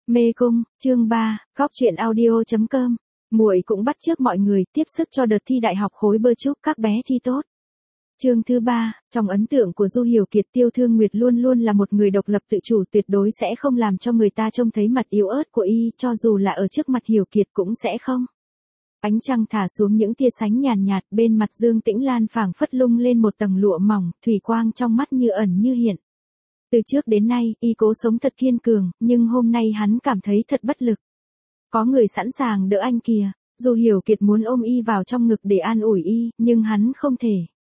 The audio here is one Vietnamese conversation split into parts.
Mê cung, chương 3, Cóc truyện audio.com. Muội cũng bắt chước mọi người tiếp sức cho đợt thi đại học khối bơ chúc các bé thi tốt. Chương thứ 3, trong ấn tượng của Du Hiểu Kiệt, Tiêu Thương Nguyệt luôn luôn là một người độc lập tự chủ, tuyệt đối sẽ không làm cho người ta trông thấy mặt yếu ớt của y, cho dù là ở trước mặt Hiểu Kiệt cũng sẽ không. Ánh trăng thả xuống những tia sánh nhàn nhạt, bên mặt Dương Tĩnh Lan phảng phất lung lên một tầng lụa mỏng, thủy quang trong mắt như ẩn như hiện. Từ trước đến nay, y cố sống thật kiên cường, nhưng hôm nay hắn cảm thấy thật bất lực. Có người sẵn sàng đỡ anh kìa, Du Hiểu Kiệt muốn ôm y vào trong ngực để an ủi y, nhưng hắn không thể.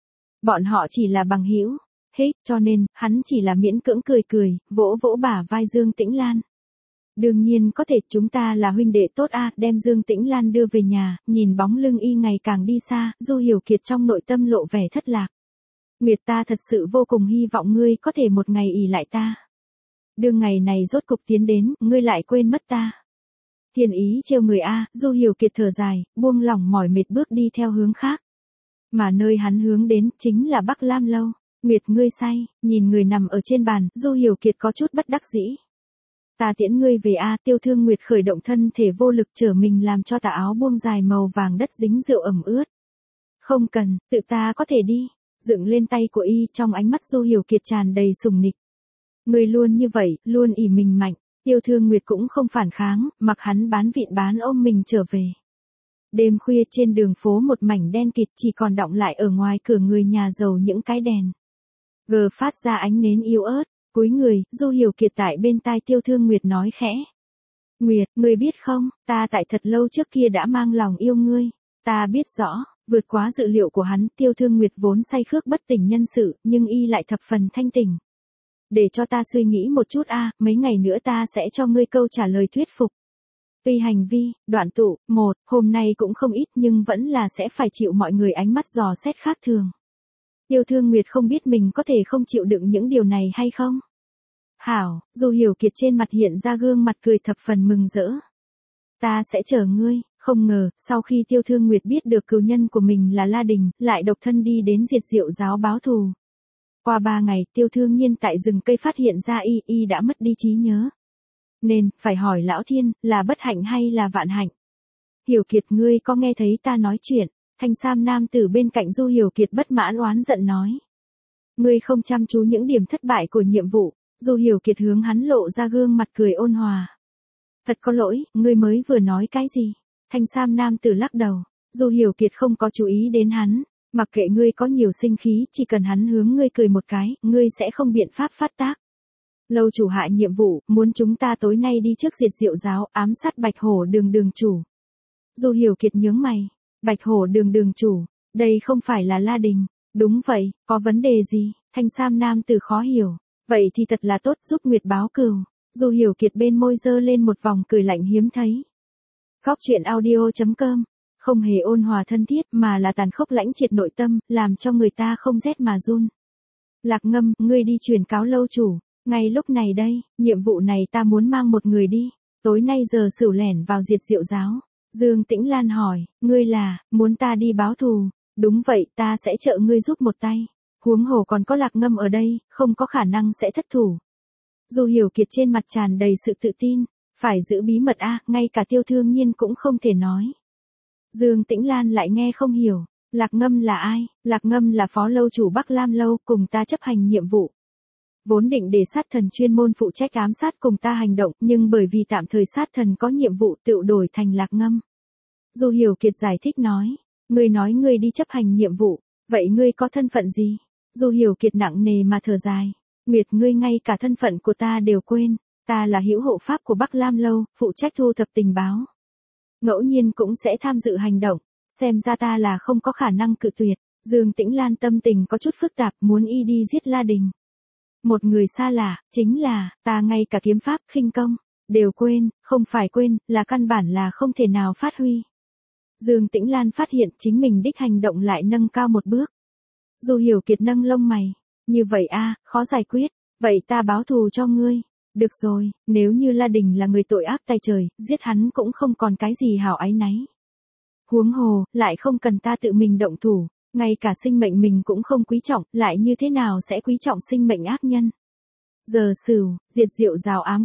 Bọn họ chỉ là bằng hữu, cho nên, hắn chỉ là miễn cưỡng cười cười, vỗ vỗ bả vai Dương Tĩnh Lan. Đương nhiên có thể, chúng ta là huynh đệ tốt a. Đem Dương Tĩnh Lan đưa về nhà, nhìn bóng lưng y ngày càng đi xa, Du Hiểu Kiệt trong nội tâm lộ vẻ thất lạc. Nguyệt, ta thật sự vô cùng hy vọng ngươi có thể một ngày ỷ lại ta. Đương ngày này rốt cục tiến đến, ngươi lại quên mất ta. Thiên ý trêu người a. Du Hiểu Kiệt thở dài, buông lỏng mỏi mệt bước đi theo hướng khác. Mà nơi hắn hướng đến chính là Bắc Lam Lâu. Nguyệt, ngươi say, nhìn người nằm ở trên bàn, Du Hiểu Kiệt có chút bất đắc dĩ. Ta tiễn ngươi về a. Tiêu Thương Nguyệt khởi động thân thể vô lực trở mình làm cho tà áo buông dài màu vàng đất dính rượu ẩm ướt. Không cần, tự ta có thể đi. Dựng lên tay của y, trong ánh mắt Du Hiểu Kiệt tràn đầy sùng nịch. Ngươi luôn như vậy, luôn ỷ mình mạnh. Tiêu Thương Nguyệt cũng không phản kháng, mặc hắn bán vịn bán ôm mình trở về. Đêm khuya trên đường phố một mảnh đen kịt, chỉ còn đọng lại ở ngoài cửa người nhà giàu những cái đèn. Gờ phát ra ánh nến yếu ớt, cúi người, Du Hiểu Kiệt tại bên tai Tiêu Thương Nguyệt nói khẽ. Nguyệt, ngươi biết không, ta tại thật lâu trước kia đã mang lòng yêu ngươi. Ta biết rõ. Vượt quá dự liệu của hắn, Tiêu Thương Nguyệt vốn say khước bất tỉnh nhân sự, nhưng y lại thập phần thanh tỉnh. Để cho ta suy nghĩ một chút a, mấy ngày nữa ta sẽ cho ngươi câu trả lời thuyết phục. Tuy hành vi, đoạn tụ, hôm nay cũng không ít nhưng vẫn là sẽ phải chịu mọi người ánh mắt dò xét khác thường. Tiêu Thương Nguyệt không biết mình có thể không chịu đựng những điều này hay không. Hảo, Du Hiểu Kiệt trên mặt hiện ra gương mặt cười thập phần mừng rỡ. Ta sẽ chờ ngươi. Không ngờ, sau khi Tiêu Thương Nguyệt biết được cừu nhân của mình là La Đình, lại độc thân đi đến Diệt Diệu giáo báo thù. Qua 3 ngày, Tiêu Thương Nhiên tại rừng cây phát hiện ra y đã mất đi trí nhớ. Nên, phải hỏi Lão Thiên, là bất hạnh hay là vạn hạnh? Hiểu Kiệt, ngươi có nghe thấy ta nói chuyện? Thanh sam nam tử bên cạnh Du Hiểu Kiệt bất mãn oán giận nói. Ngươi không chăm chú những điểm thất bại của nhiệm vụ. Du Hiểu Kiệt hướng hắn lộ ra gương mặt cười ôn hòa. Thật có lỗi, ngươi mới vừa nói cái gì? Thanh sam nam tử lắc đầu. Du Hiểu Kiệt không có chú ý đến hắn. Mặc kệ ngươi có nhiều sinh khí, chỉ cần hắn hướng ngươi cười một cái, ngươi sẽ không biện pháp phát tác. Lâu chủ hạ nhiệm vụ, muốn chúng ta tối nay đi trước Diệt Diệu giáo, ám sát Bạch Hổ đường chủ. Du Hiểu Kiệt nhướng mày. Bạch Hổ đường chủ, đây không phải là La Đình. Đúng vậy, có vấn đề gì? Thanh sam nam tử khó hiểu. Vậy thì thật là tốt, giúp Nguyệt báo cừu. Du Hiểu Kiệt bên môi giơ lên một vòng cười lạnh hiếm thấy. Cóc truyện audio.com, không hề ôn hòa thân thiết mà là tàn khốc lãnh triệt nội tâm, làm cho người ta không rét mà run. Lạc Ngâm, ngươi đi truyền cáo lâu chủ. Ngay lúc này đây, nhiệm vụ này ta muốn mang một người đi. Tối nay giờ sửu lẻn vào Diệt Diệu giáo. Dương Tĩnh Lan hỏi, ngươi là, muốn ta đi báo thù? Đúng vậy, ta sẽ trợ ngươi giúp một tay. Huống hồ còn có Lạc Ngâm ở đây, không có khả năng sẽ thất thủ. Du Hiểu Kiệt trên mặt tràn đầy sự tự tin. Phải giữ bí mật a, ngay cả Tiêu Thương Nhiên cũng không thể nói. Dương Tĩnh Lan lại nghe không hiểu. Lạc Ngâm là ai? Lạc Ngâm là phó lâu chủ Bắc Lam Lâu, cùng ta chấp hành nhiệm vụ. Vốn định để sát thần chuyên môn phụ trách ám sát cùng ta hành động, nhưng bởi vì tạm thời sát thần có nhiệm vụ tự đổi thành Lạc Ngâm. Du Hiểu Kiệt giải thích nói. Ngươi nói ngươi đi chấp hành nhiệm vụ, vậy ngươi có thân phận gì? Du Hiểu Kiệt nặng nề mà thở dài. Nguyệt, ngươi ngay cả thân phận của ta đều quên. Ta là hữu hộ pháp của Bắc Lam Lâu, phụ trách thu thập tình báo. Ngẫu nhiên cũng sẽ tham dự hành động, xem ra ta là không có khả năng cự tuyệt. Dương Tĩnh Lan tâm tình có chút phức tạp, muốn y đi giết La Đình. Một người xa lạ, chính là, ta ngay cả kiếm pháp, khinh công, đều quên, không phải quên, là căn bản là không thể nào phát huy. Dương Tĩnh Lan phát hiện chính mình đích hành động lại nâng cao một bước. Du Hiểu Kiệt nâng lông mày. Như vậy a, khó giải quyết, vậy ta báo thù cho ngươi. Được rồi, nếu như La Đình là người tội ác tay trời, giết hắn cũng không còn cái gì hảo áy náy. Huống hồ, lại không cần ta tự mình động thủ, ngay cả sinh mệnh mình cũng không quý trọng, lại như thế nào sẽ quý trọng sinh mệnh ác nhân. Giờ sửu, Diệt Diệu giáo ám các,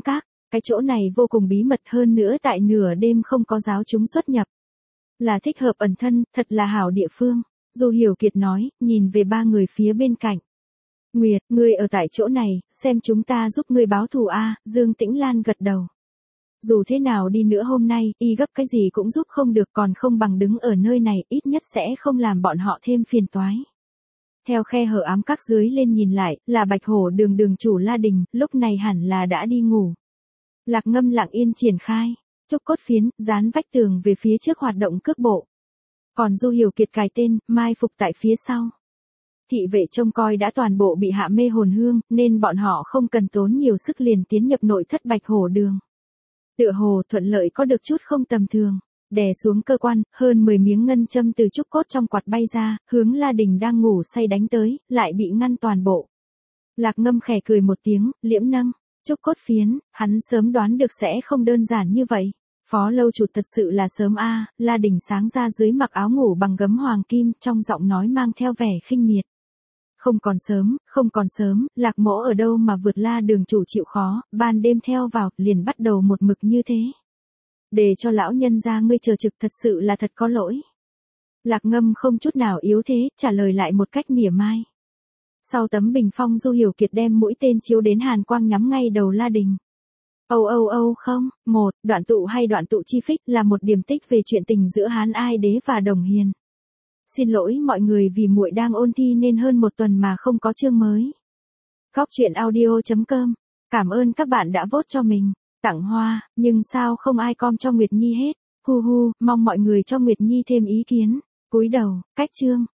Cái chỗ này vô cùng bí mật, hơn nữa tại nửa đêm không có giáo chúng xuất nhập. Là thích hợp ẩn thân, thật là hảo địa phương. Du Hiểu Kiệt nói, nhìn về ba người phía bên cạnh. Nguyệt, ngươi ở tại chỗ này, xem chúng ta giúp ngươi báo thù a. Dương Tĩnh Lan gật đầu. Dù thế nào đi nữa hôm nay, y gấp cái gì cũng giúp không được, còn không bằng đứng ở nơi này, ít nhất sẽ không làm bọn họ thêm phiền toái. Theo khe hở ám các dưới lên nhìn lại, là Bạch Hổ Đường đường chủ La Đình, lúc này hẳn là đã đi ngủ. Lạc Ngâm lặng yên triển khai, trúc cốt phiến, dán vách tường về phía trước hoạt động cước bộ. Còn Du Hiểu Kiệt cài tên, mai phục tại phía sau. Thị vệ trông coi đã toàn bộ bị hạ mê hồn hương, nên bọn họ không cần tốn nhiều sức liền tiến nhập nội thất Bạch Hổ Đường. Tựa hồ thuận lợi có được chút không tầm thường. Đè xuống cơ quan, hơn 10 miếng ngân châm từ trúc cốt trong quạt bay ra, hướng La Đình đang ngủ say đánh tới, lại bị ngăn toàn bộ. Lạc Ngâm khẽ cười một tiếng, liễm nâng, trúc cốt phiến, hắn sớm đoán được sẽ không đơn giản như vậy. Phó lâu chủ thật sự là sớm a. La Đình sáng ra dưới mặc áo ngủ bằng gấm hoàng kim, trong giọng nói mang theo vẻ khinh miệt. Không còn sớm, Lạc Mỗ ở đâu mà vượt La đường chủ chịu khó, ban đêm theo vào, liền bắt đầu một mực như thế. Để cho lão nhân gia ngươi chờ trực thật sự là thật có lỗi. Lạc Ngâm không chút nào yếu thế, trả lời lại một cách mỉa mai. Sau tấm bình phong Du Hiểu Kiệt đem mũi tên chiếu đến hàn quang nhắm ngay đầu La Đình. Không, đoạn tụ hay đoạn tụ chi phích là một điểm tích về chuyện tình giữa Hán Ai Đế và Đồng Hiền. Xin lỗi mọi người vì muội đang ôn thi nên hơn một tuần mà không có chương mới. Góc truyện audio.com. Cảm ơn các bạn đã vote cho mình. Tặng hoa, nhưng sao không ai com cho Nguyệt Nhi hết. Hu hu, mong mọi người cho Nguyệt Nhi thêm ý kiến. Cúi đầu, cách chương.